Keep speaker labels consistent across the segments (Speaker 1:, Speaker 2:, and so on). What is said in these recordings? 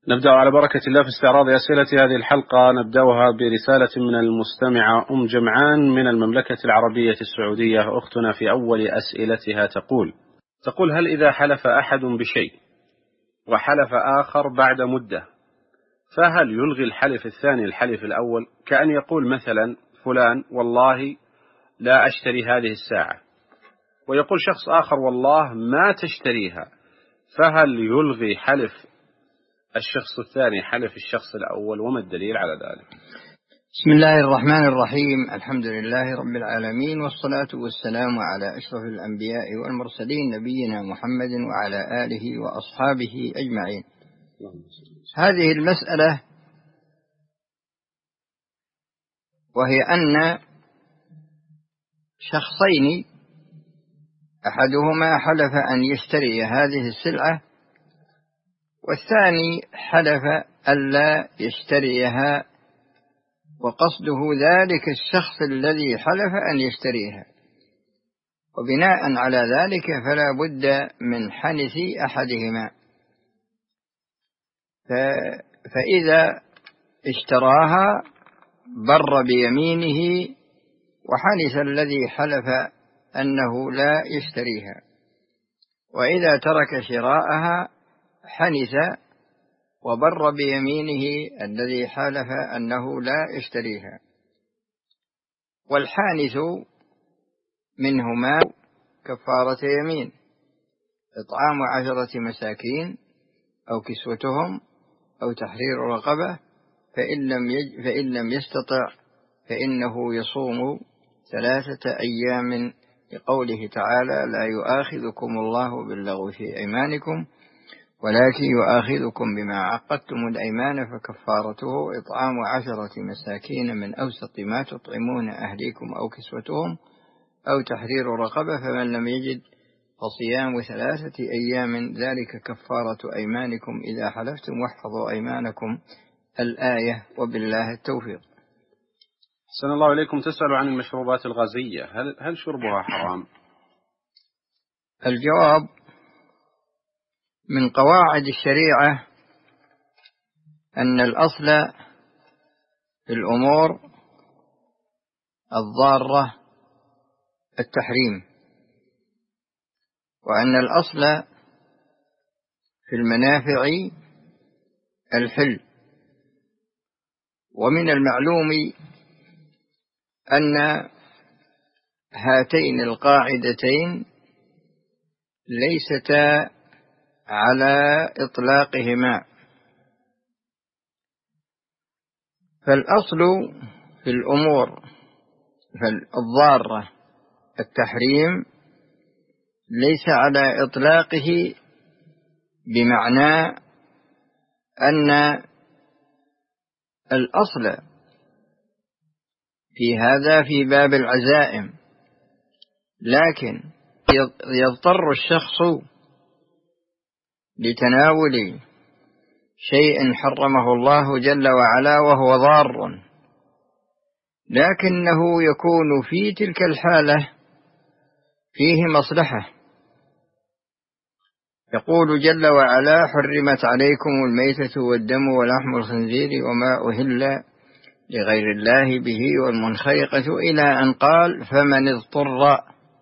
Speaker 1: نبدأ على بركة الله في استعراض أسئلة هذه الحلقة. نبدأها برسالة من المستمعة جمعان من المملكة العربية السعودية. أختنا في أول أسئلتها تقول: هل إذا حلف أحد بشيء وحلف آخر بعد مدة فهل يلغي الحلف الثاني الحلف الأول؟ كأن يقول مثلا فلان والله لا أشتري هذه الساعة، ويقول شخص آخر والله ما تشتريها، فهل يلغي حلف الشخص الثاني حلف الشخص الأول؟ وما الدليل على ذلك؟
Speaker 2: بسم الله الرحمن الرحيم. الحمد لله رب العالمين، والصلاة والسلام على أشرف الأنبياء والمرسلين نبينا محمد وعلى آله وأصحابه أجمعين. هذه المسألة وهي أن شخصين أحدهما حلف أن يشتري هذه السلعة والثاني حلف ألا يشتريها، وقصده ذلك الشخص الذي حلف أن يشتريها، وبناء على ذلك فلا بد من حنث أحدهما. فإذا اشتراها بر بيمينه وحنث الذي حلف أنه لا يشتريها، وإذا ترك شراءها حنث وبر بيمينه الذي حلف أنه لا يشتريها. والحانث منهما كفارة يمين: إطعام 10 مساكين أو كسوتهم أو تحرير رقبة، فإن لم يستطع فإنه يصوم 3 أيام، لقوله تعالى: لا يؤاخذكم الله باللغو في أيمانكم ولكن يؤاخذكم بما عقدتم الأيمان، فكفارته إطعام 10 مساكين من أوسط ما تطعمون أهليكم أو كسوتهم أو تحرير رقبة، فمن لم يجد فصيام 3 أيام، ذلك كفارة أيمانكم إذا حلفتم واحفظوا أيمانكم. الآية، وبالله التوفيق.
Speaker 1: أحسن الله إليكم. تسأل عن المشروبات الغازية، هل شربها حرام؟
Speaker 2: الجواب: من قواعد الشريعة أن الأصل في الأمور الضارة التحريم، وأن الأصل في المنافع الحل. ومن المعلوم أن هاتين القاعدتين ليستا على إطلاقهما، فالأصل في الأمور الضارة التحريم ليس على إطلاقه، بمعنى أن الأصل في هذا في باب العزائم، لكن يضطر الشخص لتناول شيء حرمه الله جل وعلا وهو ضار، لكنه يكون في تلك الحالة فيه مصلحة. يقول جل وعلا: حرمت عليكم الميتة والدم ولحم الخنزير وما أهل لغير الله به والمنخيقة، إلى أن قال: فمن اضطر.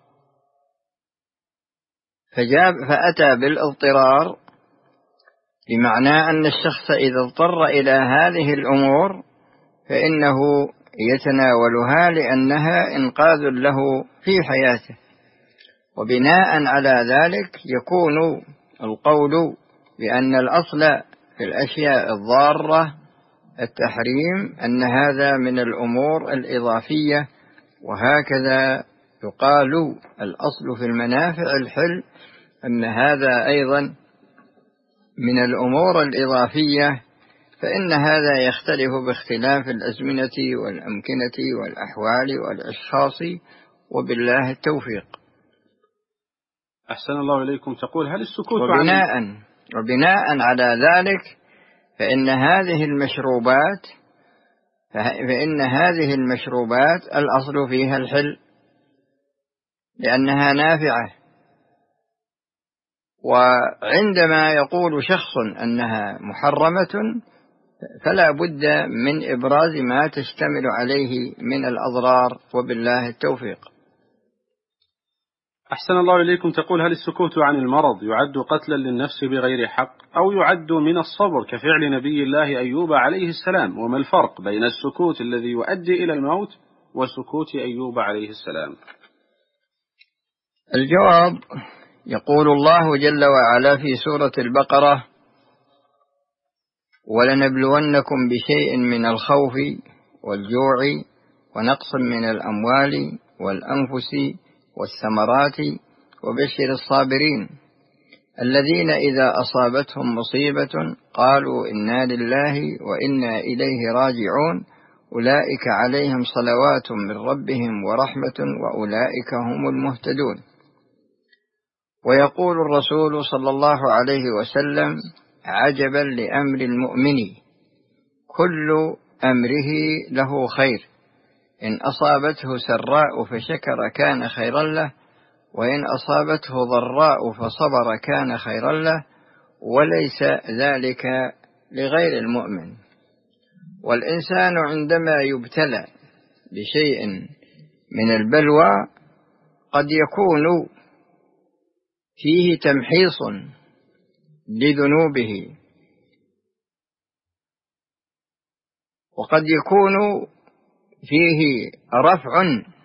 Speaker 2: فأتى بالاضطرار، بمعنى أن الشخص إذا اضطر إلى هذه الأمور فإنه يتناولها لأنها إنقاذ له في حياته. وبناء على ذلك يكون القول بأن الأصل في الأشياء الضارة التحريم، أن هذا من الأمور الإضافية، وهكذا يقال الأصل في المنافع الحل، أن هذا أيضا من الأمور الإضافية، فإن هذا يختلف باختلاف الأزمنة والأمكنة والأحوال والأشخاص، وبالله التوفيق.
Speaker 1: أحسن الله إليكم. تقول: هل السكوت
Speaker 2: وبناء على ذلك فإن هذه المشروبات الأصل فيها الحل، لأنها نافعة وعندما يقول شخص أنها محرمة فلا بد من إبراز ما تشتمل عليه من الأضرار، وبالله التوفيق.
Speaker 1: أحسن الله إليكم. تقول: هل السكوت عن المرض يعد قتلا للنفس بغير حق، أو يعد من الصبر كفعل نبي الله أيوب عليه السلام؟ وما الفرق بين السكوت الذي يؤدي إلى الموت وسكوت أيوب عليه السلام؟
Speaker 2: الجواب: يقول الله جل وعلا في سورة البقرة: ولنبلونكم بشيء من الخوف والجوع ونقص من الأموال والأنفس والثمرات وبشر الصابرين الذين إذا أصابتهم مصيبة قالوا إنا لله وإنا إليه راجعون أولئك عليهم صلوات من ربهم ورحمة وأولئك هم المهتدون. ويقول الرسول صلى الله عليه وسلم: عجبا لأمر المؤمن كل أمره له خير، إن أصابته سراء فشكر كان خيرا له، وإن أصابته ضراء فصبر كان خيرا له، وليس ذلك لغير المؤمن. والإنسان عندما يبتلى بشيء من البلوى قد يكون فيه تمحيص لذنوبه، وقد يكون فيه رفع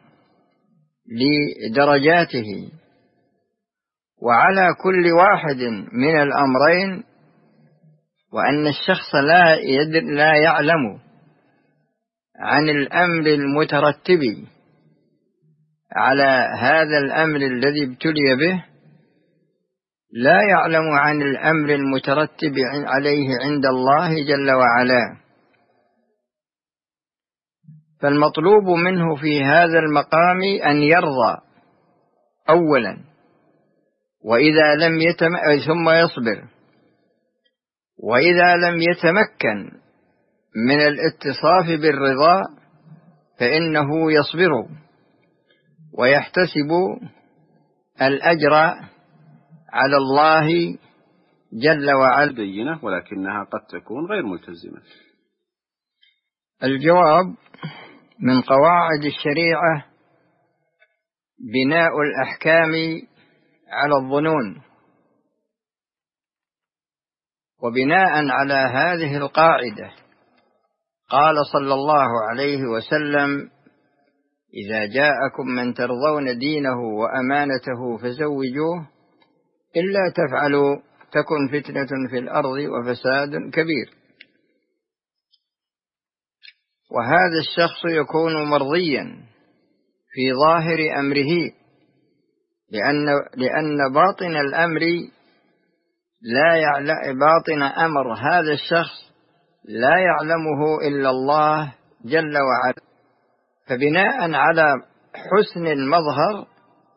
Speaker 2: لدرجاته. وعلى كل واحد من الأمرين، وأن الشخص لا يعلم عن الأمر المترتب على هذا الأمر الذي ابتلي به، لا يعلم عن الأمر المترتب عليه عند الله جل وعلا. فالمطلوب منه في هذا المقام أن يرضى أولا، وإذا لم ثم يصبر، وإذا لم يتمكن من الاتصاف بالرضا فإنه يصبر ويحتسب الأجر على الله جل وعلا.
Speaker 1: دينة ولكنها قد تكون غير ملتزمة.
Speaker 2: الجواب: من قواعد الشريعة بناء الأحكام على الظنون، وبناء على هذه القاعدة قال صلى الله عليه وسلم: إذا جاءكم من ترضون دينه وأمانته فزوجوه، إلا تفعلوا تكن فتنة في الأرض وفساد كبير. وهذا الشخص يكون مرضيا في ظاهر أمره، لأن باطن الأمر باطن أمر هذا الشخص لا يعلمه إلا الله جل وعلا. فبناء على حسن المظهر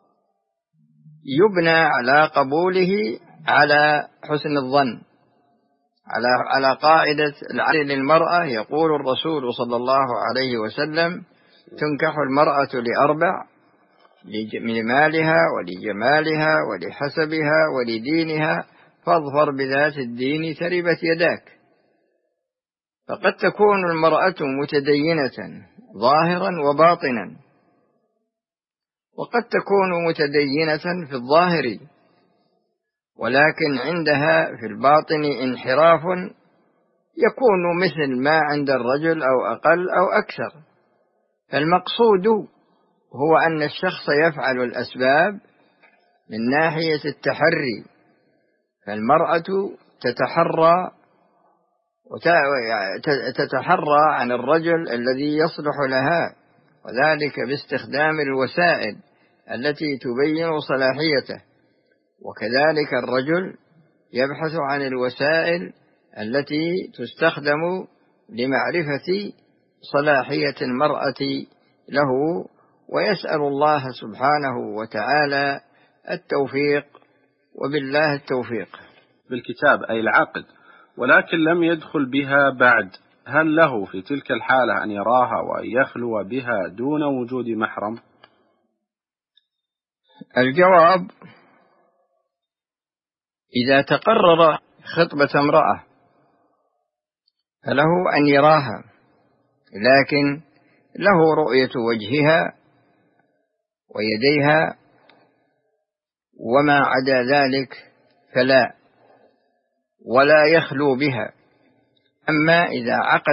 Speaker 2: يبنى على قبوله على حسن الظن، على قاعدة العدل للمرأة. يقول الرسول صلى الله عليه وسلم: تنكح المرأة لأربع: لمالها ولجمالها ولحسبها ولدينها، فاظفر بذات الدين تربت يداك. فقد تكون المرأة متدينة ظاهرا وباطنا، وقد تكون متدينة في الظاهر ولكن عندها في الباطن انحراف يكون مثل ما عند الرجل أو أقل أو أكثر. فالمقصود هو أن الشخص يفعل الأسباب من ناحية التحري. فالمرأة تتحرى عن الرجل الذي يصلح لها، وذلك باستخدام الوسائل التي تبين صلاحيته، وكذلك الرجل يبحث عن الوسائل التي تستخدم لمعرفة صلاحية المرأة له، ويسأل الله سبحانه وتعالى التوفيق، وبالله التوفيق.
Speaker 1: بالكتاب أي العقد، ولكن لم يدخل بها بعد، هل له في تلك الحالة أن يراها وأن يخلو بها دون وجود محرم؟
Speaker 2: الجواب: إذا تقرر خطبة امرأة فله أن يراها، لكن له رؤية وجهها ويديها، وما عدا ذلك فلا، ولا يخلو بها. أما إذا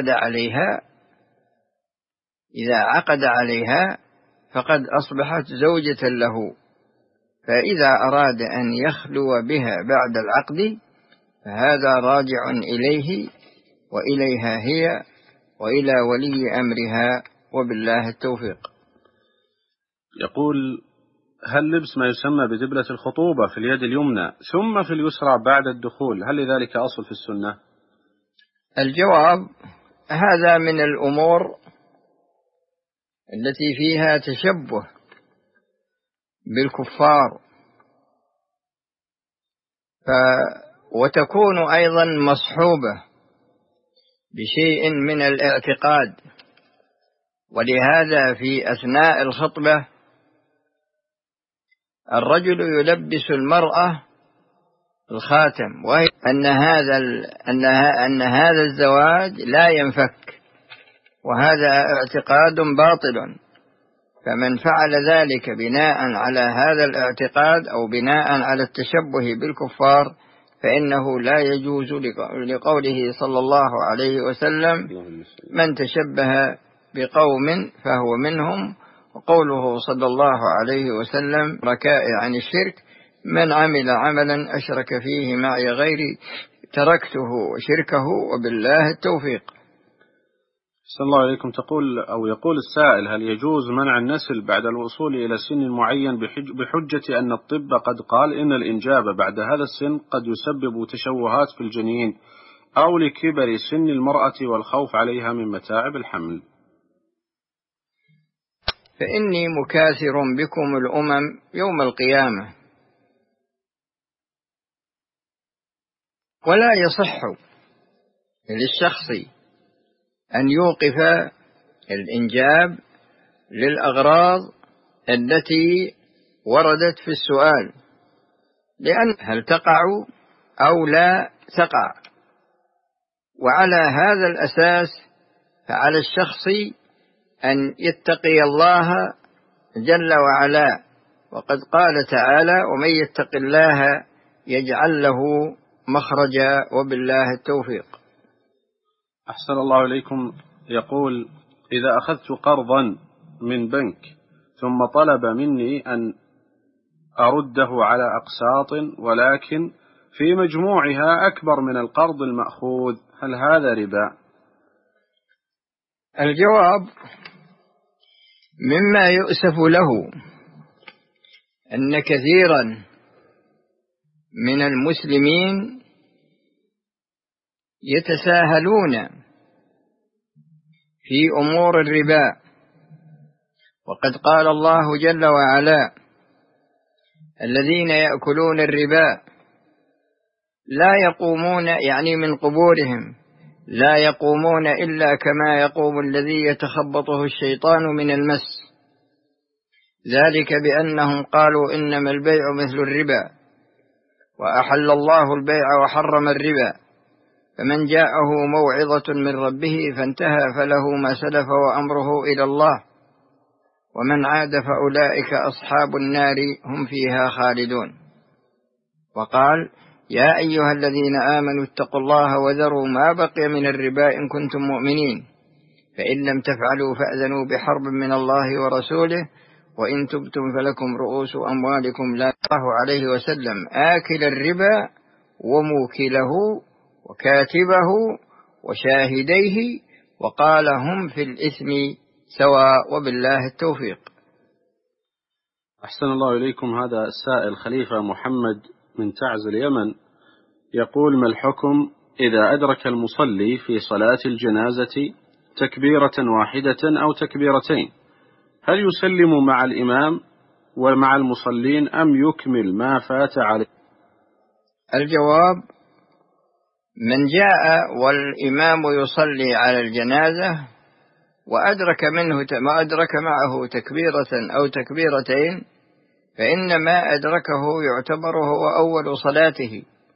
Speaker 2: عقد عليها فقد أصبحت زوجة له، فإذا أراد أن يخلو بها بعد العقد فهذا راجع إليه وإليها هي وإلى ولي أمرها، وبالله التوفيق.
Speaker 1: يقول: هل لبس ما يسمى بدبلة الخطوبة في اليد اليمنى ثم في اليسرى بعد الدخول، هل لذلك أصل في السنة؟
Speaker 2: الجواب: هذا من الأمور التي فيها تشبه بالكفار، وتكون أيضا مصحوبة بشيء من الاعتقاد، ولهذا في أثناء الخطبة الرجل يلبس المرأة الخاتم، وهي أن هذا الزواج لا ينفك، وهذا اعتقاد باطل. فمن فعل ذلك بناء على هذا الاعتقاد أو بناء على التشبه بالكفار فإنه لا يجوز، لقوله صلى الله عليه وسلم: من تشبه بقوم فهو منهم، وقوله صلى الله عليه وسلم: ركائع عن الشرك، من عمل عملا أشرك فيه معي غيري تركته وشركه، وبالله التوفيق.
Speaker 1: صلى الله عليكم. يقول السائل: هل يجوز منع النسل بعد الوصول إلى سن معين بحجة أن الطب قد قال إن الإنجاب بعد هذا السن قد يسبب تشوهات في الجنين، أو لكبر سن المرأة والخوف عليها من متاعب الحمل؟
Speaker 2: فإني مكاثر بكم الأمم يوم القيامة، ولا يصح للشخص أن يوقف الإنجاب للأغراض التي وردت في السؤال، لأن هل تقع أو لا تقع. وعلى هذا الأساس فعلى الشخص أن يتقي الله جل وعلا، وقد قال تعالى: ومن يتق الله يجعل له مخرجا، وبالله التوفيق.
Speaker 1: أحسن الله إليكم. يقول: إذا أخذت قرضا من بنك ثم طلب مني أن أرده على أقساط، ولكن في مجموعها أكبر من القرض المأخوذ، هل هذا ربا؟
Speaker 2: الجواب: مما يؤسف له أن كثيرا من المسلمين يتساهلون في أمور الربا، وقد قال الله جل وعلا: الذين يأكلون الربا لا يقومون، يعني من قبورهم، لا يقومون إلا كما يقوم الذي يتخبطه الشيطان من المس، ذلك بأنهم قالوا إنما البيع مثل الربا وأحل الله البيع وحرم الربا، فمن جاءه موعظة من ربه فانتهى فله ما سلف وأمره إلى الله، ومن عاد فأولئك أصحاب النار هم فيها خالدون. وقال: يا أيها الذين آمنوا اتقوا الله وذروا ما بقي من الربا إن كنتم مؤمنين، فإن لم تفعلوا فأذنوا بحرب من الله ورسوله، وإن تبتم فلكم رؤوس أموالكم لا الله عليه وسلم آكل الربا وموكله وكاتبه وشاهديه، وقال: هم في الإثم سواء، وبالله التوفيق.
Speaker 1: أحسن الله إليكم. هذا السائل خليفة محمد من تعز اليمن يقول: ما الحكم إذا أدرك المصلي في صلاة الجنازة تكبيرة واحدة أو تكبيرتين، هل يسلم مع الإمام ومع المصلين أم يكمل ما فات عليه؟
Speaker 2: الجواب: من جاء والإمام يصلي على الجنازة وأدرك معه تكبيرة أو تكبيرتين، فإن ما أدركه يعتبر هو أول صلاته،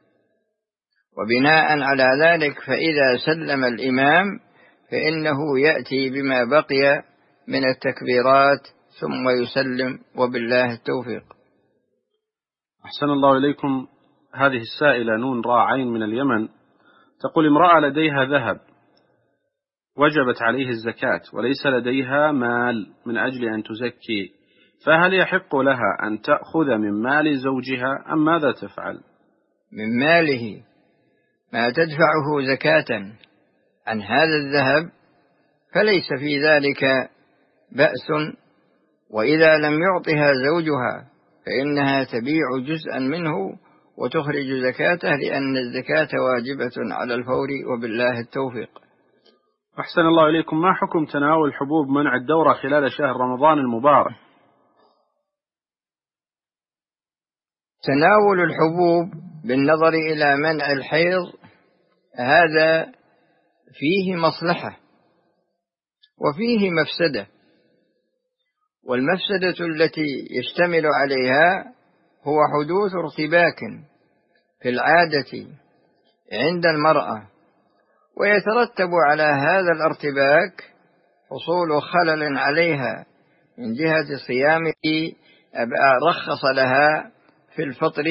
Speaker 2: وبناء على ذلك فإذا سلم الإمام فإنه يأتي بما بقي من التكبيرات ثم يسلم، وبالله التوفيق.
Speaker 1: أحسن الله إليكم. هذه السائلة نون راء عين من اليمن تقول: امرأة لديها ذهب وجبت عليه الزكاة وليس لديها مال من أجل أن تزكي، فهل يحق لها أن تأخذ من مال زوجها أم ماذا تفعل؟
Speaker 2: من ماله ما تدفعه زكاة عن هذا الذهب فليس في ذلك بأس، وإذا لم يعطها زوجها فإنها تبيع جزءا منه وتخرج زكاته، لأن الزكاة واجبة على الفور، وبالله التوفيق.
Speaker 1: أحسن الله إليكم. ما حكم تناول حبوب منع الدورة خلال شهر رمضان المبارك؟
Speaker 2: تناول الحبوب بالنظر إلى منع الحيض هذا فيه مصلحة وفيه مفسدة، والمفسدة التي يشتمل عليها هو حدوث ارتباك في العادة عند المرأة، ويترتب على هذا الارتباك حصول خلل عليها من جهة صيامه. رخص لها في الفطر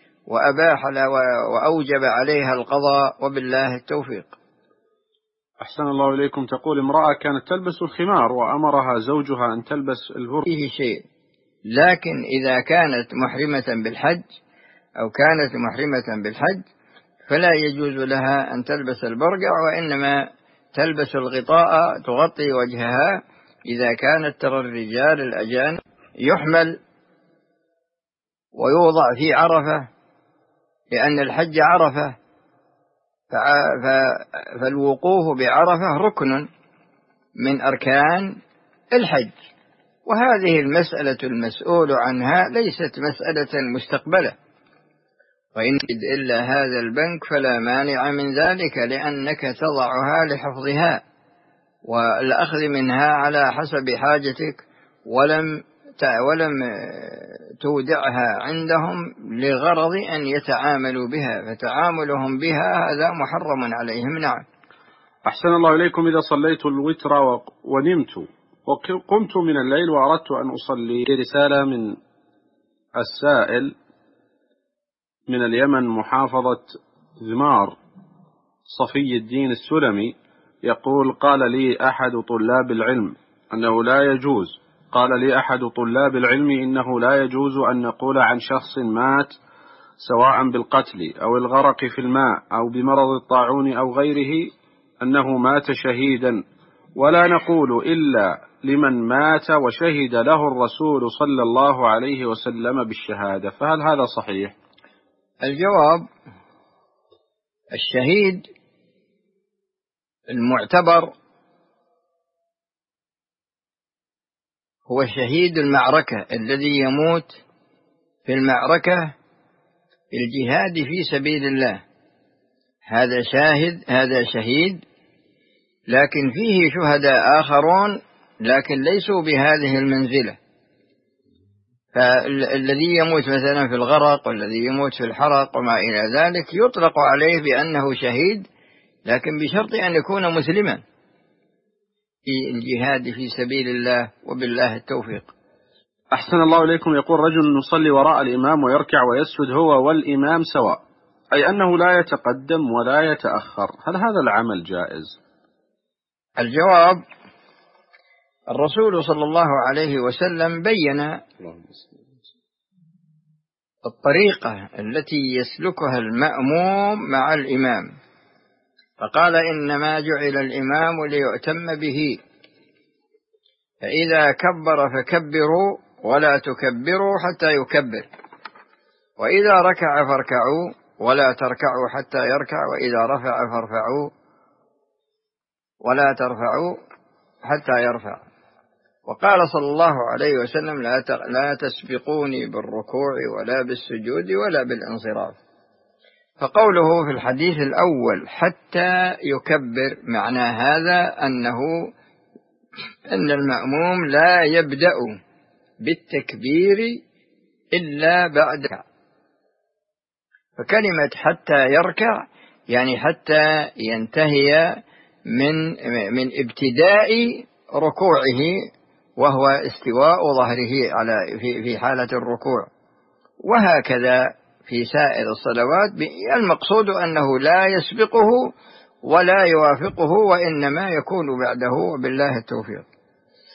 Speaker 2: وأوجب عليها القضاء، وبالله التوفيق.
Speaker 1: أحسن الله إليكم. تقول: امرأة كانت تلبس الخمار وأمرها زوجها أن تلبس البرقع.
Speaker 2: فيه شيء، لكن إذا كانت محرمة بالحج أو كانت محرمة بالحج فلا يجوز لها أن تلبس البرقع، وإنما تلبس الغطاء تغطي وجهها. إذا كانت ترى الرجال الأجانب يحمل ويوضع في عرفة، لأن الحج عرفة، فالوقوف بعرفة ركن من أركان الحج، وهذه المسألة المسؤول عنها ليست مسألة مستقبلة، وإن إلا هذا البنك فلا مانع من ذلك، لأنك تضعها لحفظها والأخذ منها على حسب حاجتك، ولم تودعها عندهم لغرض أن يتعاملوا بها، فتعاملهم بها هذا محرم عليهم. نعم.
Speaker 1: أحسن الله إليكم. إذا صليت الوتر ونمت وقمت من الليل وأردت أن أصلي، رسالة من السائل من اليمن محافظة ذمار صفي الدين السلمي، يقول: قال لي أحد طلاب العلم إنه لا يجوز أن نقول عن شخص مات سواء بالقتل أو الغرق في الماء أو بمرض الطاعون أو غيره أنه مات شهيدا، ولا نقول إلا لمن مات وشهد له الرسول صلى الله عليه وسلم بالشهادة، فهل هذا صحيح؟
Speaker 2: الجواب: الشهيد المعتبر هو شهيد المعركة الذي يموت في المعركة في الجهاد في سبيل الله، هذا شهيد، لكن فيه شهداء آخرون لكن ليسوا بهذه المنزلة، فالذي يموت مثلا في الغرق والذي يموت في الحرق وما إلى ذلك يطلق عليه بأنه شهيد، لكن بشرط أن يكون مسلما في الجهاد في سبيل الله، وبالله التوفيق.
Speaker 1: أحسن الله إليكم. يقول: رجل يصلي وراء الإمام ويركع ويسجد هو والإمام سواء، أي أنه لا يتقدم ولا يتأخر، هل هذا العمل جائز؟
Speaker 2: الجواب: الرسول صلى الله عليه وسلم بين الطريقة التي يسلكها المأموم مع الإمام، فقال: إنما جعل الإمام ليؤتم به، فإذا كبر فكبروا ولا تكبروا حتى يكبر، وإذا ركع فاركعوا ولا تركعوا حتى يركع، وإذا رفع فارفعوا ولا ترفعوا حتى يرفع. وقال صلى الله عليه وسلم: لا تسبقوني بالركوع ولا بالسجود ولا بالانصراف. فقوله في الحديث الأول حتى يكبر معنى هذا أن المأموم لا يبدأ بالتكبير إلا بعد، فكلمة حتى يركع يعني حتى ينتهي من ابتداء ركوعه، وهو استواء ظهره في حالة الركوع. وهكذا في سائر الصلوات، المقصود أنه لا يسبقه ولا يوافقه، وإنما يكون بعده، وبالله التوفيق.